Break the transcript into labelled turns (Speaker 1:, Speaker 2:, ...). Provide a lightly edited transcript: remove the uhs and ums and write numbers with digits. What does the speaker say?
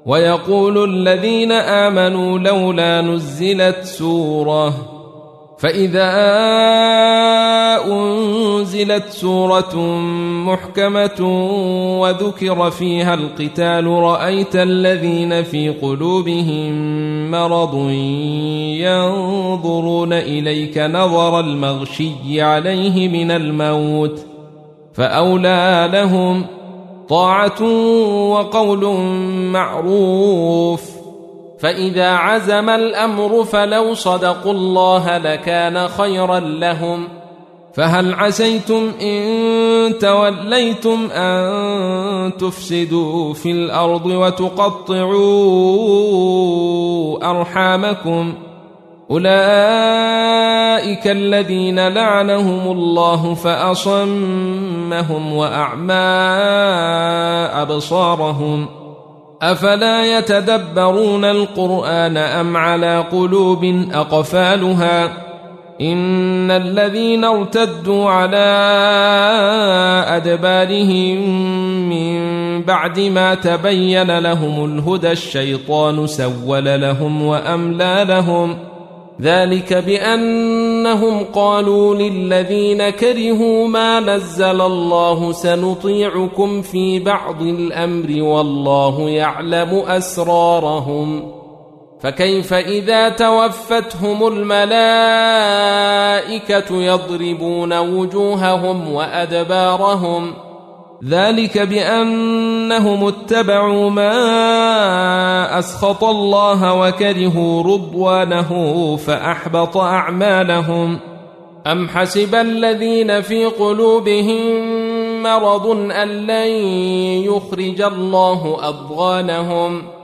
Speaker 1: ويقول الذين آمنوا لولا نزلت سورة، فإذا أنزلت سورة محكمة وذكر فيها القتال رأيت الذين في قلوبهم مرض ينظرون إليك نظر المغشي عليه من الموت، فأولى لهم طاعة وقول معروف. فإذا عزم الأمر فلو صدقوا الله لكان خيرا لهم. فهل عسيتم إن توليتم أن تفسدوا في الأرض وتقطعوا أرحامكم؟ أولئك الذين لعنهم الله فأصمهم وأعمى أبصارهم. أفلا يتدبرون القرآن أم على قلوب أقفالها؟ إن الذين ارتدوا على أدبارهم من بعد ما تبين لهم الهدى الشيطان سول لهم وأملى لهم، ذلك بأنهم قالوا للذين كرهوا ما نزل الله سنطيعكم في بعض الأمر والله يعلم أسرارهم. فكيف إذا توفتهم الملائكة يضربون وجوههم وأدبارهم؟ ذلك بأنهم اتبعوا ما أسخط الله وكرهوا رضوانه فأحبط أعمالهم. أم حسب الذين في قلوبهم مرض أن لن يخرج الله أضغانهم؟